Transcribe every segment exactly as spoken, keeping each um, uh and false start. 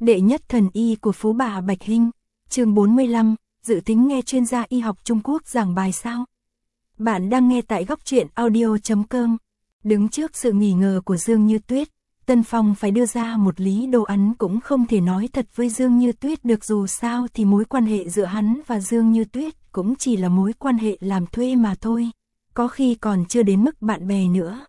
Đệ nhất thần y của Phú Bà Bạch Hinh, chương bốn mươi lăm, dự tính nghe chuyên gia y học Trung Quốc giảng bài sao? Bạn đang nghe tại góc truyện audio chấm com. Đứng trước sự nghi ngờ của Dương Như Tuyết, Tân Phong phải đưa ra một lý đồ án cũng không thể nói thật với Dương Như Tuyết được, dù sao thì mối quan hệ giữa hắn và Dương Như Tuyết cũng chỉ là mối quan hệ làm thuê mà thôi, có khi còn chưa đến mức bạn bè nữa.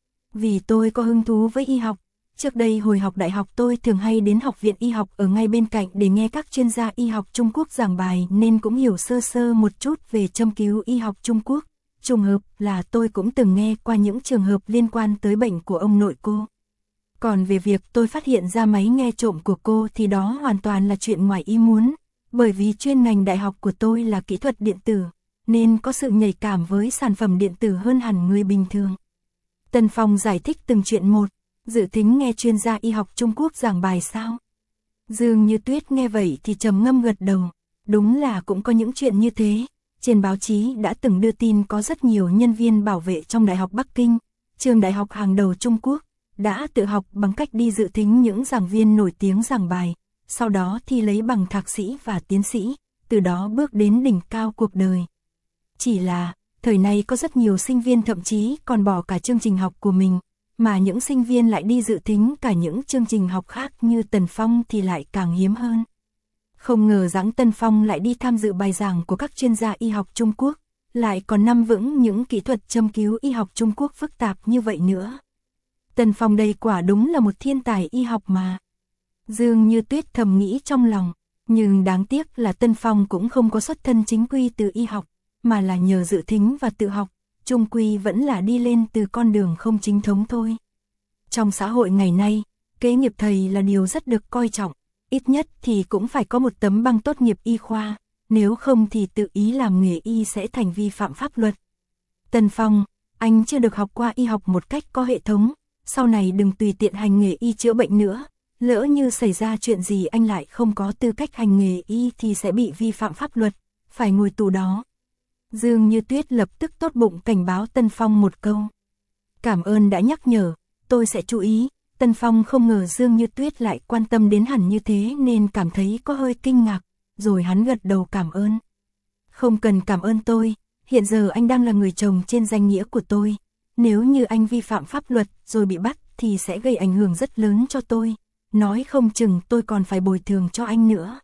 Vì tôi có hứng thú với y học, trước đây hồi học đại học tôi thường hay đến học viện y học ở ngay bên cạnh để nghe các chuyên gia y học Trung Quốc giảng bài nên cũng hiểu sơ sơ một chút về châm cứu y học Trung Quốc. Trùng hợp là tôi cũng từng nghe qua những trường hợp liên quan tới bệnh của ông nội cô. Còn về việc tôi phát hiện ra máy nghe trộm của cô thì đó hoàn toàn là chuyện ngoài ý muốn, bởi vì chuyên ngành đại học của tôi là kỹ thuật điện tử, nên có sự nhạy cảm với sản phẩm điện tử hơn hẳn người bình thường. Tân Phong giải thích từng chuyện một, dự tính nghe chuyên gia y học Trung Quốc giảng bài sao? Dương Như Tuyết nghe vậy thì trầm ngâm gật đầu, đúng là cũng có những chuyện như thế. Trên báo chí đã từng đưa tin có rất nhiều nhân viên bảo vệ trong Đại học Bắc Kinh, trường đại học hàng đầu Trung Quốc, đã tự học bằng cách đi dự thính những giảng viên nổi tiếng giảng bài, sau đó thi lấy bằng thạc sĩ và tiến sĩ, từ đó bước đến đỉnh cao cuộc đời. Chỉ là, thời này có rất nhiều sinh viên thậm chí còn bỏ cả chương trình học của mình, mà những sinh viên lại đi dự thính cả những chương trình học khác như Tần Phong thì lại càng hiếm hơn. Không ngờ rằng Tân Phong lại đi tham dự bài giảng của các chuyên gia y học Trung Quốc, lại còn nắm vững những kỹ thuật châm cứu y học Trung Quốc phức tạp như vậy nữa. Tân Phong đây quả đúng là một thiên tài y học mà. Dương Như Tuyết thầm nghĩ trong lòng, nhưng đáng tiếc là Tân Phong cũng không có xuất thân chính quy từ y học, mà là nhờ dự thính và tự học, chung quy vẫn là đi lên từ con đường không chính thống thôi. Trong xã hội ngày nay, kế nghiệp thầy là điều rất được coi trọng. Ít nhất thì cũng phải có một tấm bằng tốt nghiệp y khoa, nếu không thì tự ý làm nghề y sẽ thành vi phạm pháp luật. Tân Phong, anh chưa được học qua y học một cách có hệ thống, sau này đừng tùy tiện hành nghề y chữa bệnh nữa, lỡ như xảy ra chuyện gì anh lại không có tư cách hành nghề y thì sẽ bị vi phạm pháp luật, phải ngồi tù đó. Dương Như Tuyết lập tức tốt bụng cảnh báo Tân Phong một câu. Cảm ơn đã nhắc nhở, tôi sẽ chú ý. Tân Phong không ngờ Dương Như Tuyết lại quan tâm đến hẳn như thế nên cảm thấy có hơi kinh ngạc, rồi hắn gật đầu cảm ơn. Không cần cảm ơn tôi, hiện giờ anh đang là người chồng trên danh nghĩa của tôi. Nếu như anh vi phạm pháp luật rồi bị bắt thì sẽ gây ảnh hưởng rất lớn cho tôi, nói không chừng tôi còn phải bồi thường cho anh nữa.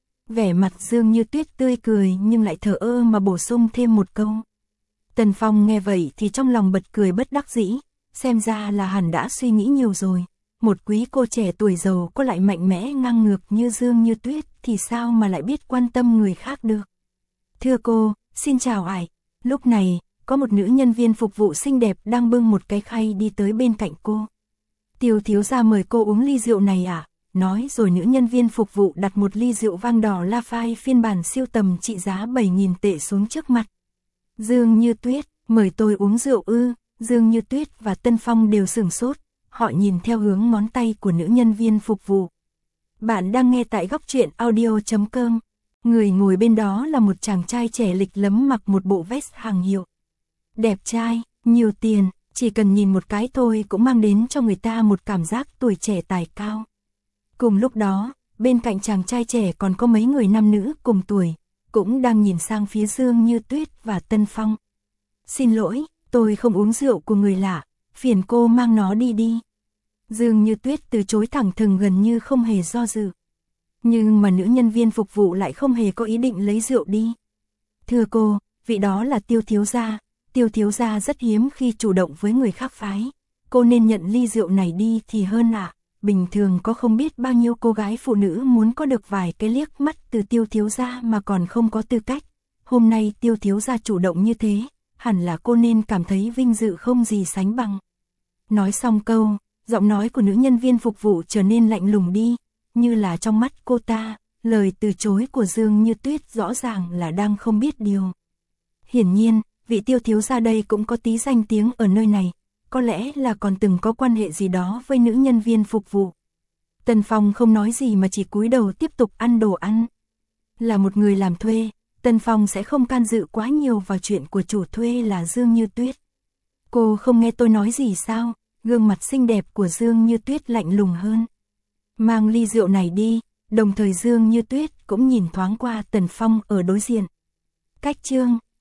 Vẻ mặt Dương Như Tuyết tươi cười nhưng lại thờ ơ mà bổ sung thêm một câu. Tân Phong nghe vậy thì trong lòng bật cười bất đắc dĩ. Xem ra là hẳn đã suy nghĩ nhiều rồi, một quý cô trẻ tuổi giàu có lại mạnh mẽ ngang ngược như Dương Như Tuyết thì sao mà lại biết quan tâm người khác được. Thưa cô, xin chào ải. Lúc này, có một nữ nhân viên phục vụ xinh đẹp đang bưng một cái khay đi tới bên cạnh cô. Tiêu thiếu gia mời cô uống ly rượu này à? Nói rồi nữ nhân viên phục vụ đặt một ly rượu vang đỏ Lafite phiên bản siêu tầm trị giá bảy nghìn tệ xuống trước mặt. Dương Như Tuyết, mời tôi uống rượu ư? Dương Như Tuyết và Tân Phong đều sửng sốt, họ nhìn theo hướng ngón tay của nữ nhân viên phục vụ. Bạn đang nghe tại góc truyện audio chấm com. Người ngồi bên đó là một chàng trai trẻ lịch lẫm mặc một bộ vest hàng hiệu. Đẹp trai, nhiều tiền, chỉ cần nhìn một cái thôi cũng mang đến cho người ta một cảm giác tuổi trẻ tài cao. Cùng lúc đó, bên cạnh chàng trai trẻ còn có mấy người nam nữ cùng tuổi, cũng đang nhìn sang phía Dương Như Tuyết và Tân Phong. Xin lỗi. Tôi không uống rượu của người lạ, phiền cô mang nó đi đi. Dương Như Tuyết từ chối thẳng thừng gần như không hề do dự. Nhưng mà nữ nhân viên phục vụ lại không hề có ý định lấy rượu đi. Thưa cô, vị đó là Tiêu thiếu gia, Tiêu thiếu gia rất hiếm khi chủ động với người khác phái. Cô nên nhận ly rượu này đi thì hơn ạ. À. Bình thường có không biết bao nhiêu cô gái phụ nữ muốn có được vài cái liếc mắt từ Tiêu thiếu gia mà còn không có tư cách. Hôm nay Tiêu thiếu gia chủ động như thế, hẳn là cô nên cảm thấy vinh dự không gì sánh bằng. Nói xong câu, giọng nói của nữ nhân viên phục vụ trở nên lạnh lùng đi, như là trong mắt cô ta, lời từ chối của Dương Như Tuyết rõ ràng là đang không biết điều. Hiển nhiên, vị Tiêu thiếu gia đây cũng có tí danh tiếng ở nơi này, có lẽ là còn từng có quan hệ gì đó với nữ nhân viên phục vụ. Tân Phong không nói gì mà chỉ cúi đầu tiếp tục ăn đồ ăn. Là một người làm thuê, Tân Phong sẽ không can dự quá nhiều vào chuyện của chủ thuê là Dương Như Tuyết. Cô không nghe tôi nói gì sao? Gương mặt xinh đẹp của Dương Như Tuyết lạnh lùng hơn. mang ly rượu này đi, đồng thời Dương Như Tuyết cũng nhìn thoáng qua Tần Phong ở đối diện. Cách Trương,